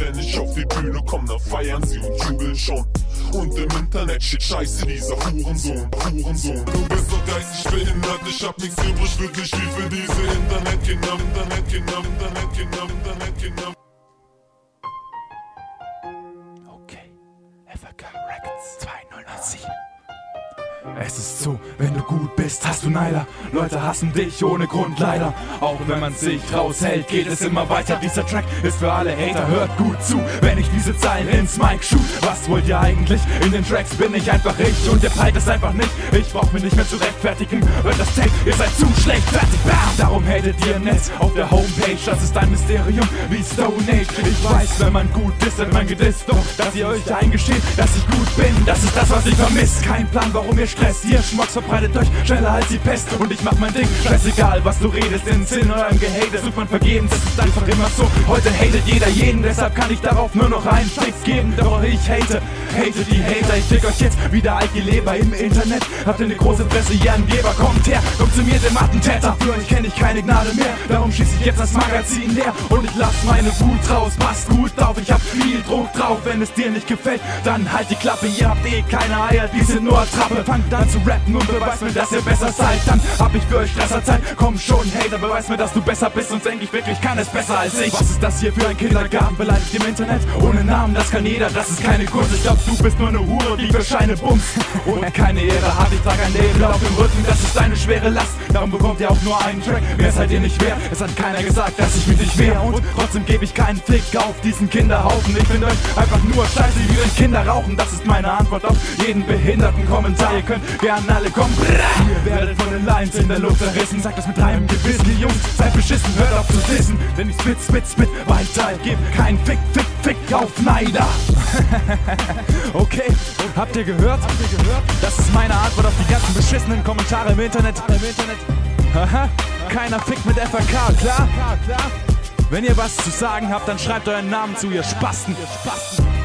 wenn ich auf die Bühne komm, dann feiern sie und jubeln schon. Und im Internet steht scheiße, dieser Hurensohn. Du bist doch geistig behindert, ich hab nichts übrig für dich wie für diese Internetkinder. Okay, FRK Records 2007. Es ist so, wenn du gut bist, hast du Neider. Leute hassen dich ohne Grund leider. Auch wenn man sich raushält, geht es immer weiter. Dieser Track ist für alle Hater, hört gut zu, wenn ich diese Zeilen ins Mic shoot. Was wollt ihr eigentlich? In den Tracks bin ich einfach ich und ihr peilt es einfach nicht. Ich brauch mich nicht mehr zu rechtfertigen. Hört das Tape, ihr seid zu schlecht, fertig, bam! Darum hatet ihr im Netz auf der Homepage. Das ist ein Mysterium wie Stone Age. Ich weiß, wenn man gut ist, wird man gedisst. Doch, dass ihr euch eingesteht, dass ich gut bin, das ist das, was ich vermiss. Kein Plan, warum ihr Stress, ihr Schmocks verbreitet euch schneller als die Pest. Und ich mach mein Ding, scheißegal was du redest, in Sinn oder im Gehate sucht man vergebens, es ist einfach immer so. Heute hatet jeder jeden, deshalb kann ich darauf nur noch einen Fix geben. Doch ich hate die Hater, ich fick euch jetzt wieder alt die Leber im Internet. Habt ihr eine große Fresse, ihr Angeber, kommt her, kommt zu mir, dem Attentäter. Für euch kenn ich keine Gnade mehr, darum schieß ich jetzt das Magazin leer. Und ich lass meine Wut raus, passt gut auf, ich hab viel Druck drauf. Wenn es dir nicht gefällt, dann halt die Klappe, ihr habt eh keine Eier, die sind nur Attrappe. Fangt an zu rappen und beweist mir, dass ihr besser seid, dann hab ich für euch Stresserzeit. Komm schon, Hater, beweis mir, dass du besser bist, sonst denk ich wirklich, kann es besser als ich. Was ist das hier für ein Kindergarten, beleidigt im Internet, ohne Namen, das kann jeder, das ist keine Kunst. Ich glaub, du bist nur eine Hure, die für Scheine bumst und keine Ehre hat. Ich trage ein Label auf dem Rücken, das ist eine schwere Last, darum bekommt ihr auch nur einen Track, mehr seid ihr nicht wert. Es hat keiner gesagt, dass ich mich nicht wehr und trotzdem gebe ich keinen Fick auf diesen Kinderhaufen. Ich find euch einfach nur scheiße, wie wenn Kinder rauchen, das ist meine Antwort auf jeden behinderten Kommentar. Ihr könnt gern alle kommen, ihr werdet von den Lines in der Luft zerrissen. Sagt das mit reinem Gewissen, die Jungs, seid beschissen, hört auf zu dissen, denn ich spit weiter, ich geb keinen Fick auf Neider. Okay, habt ihr gehört? Das ist meine Antwort auf die ganzen beschissenen Kommentare im Internet. Haha, keiner fickt mit FRK, klar? Wenn ihr was zu sagen habt, dann schreibt euren Namen zu, ihr Spasten.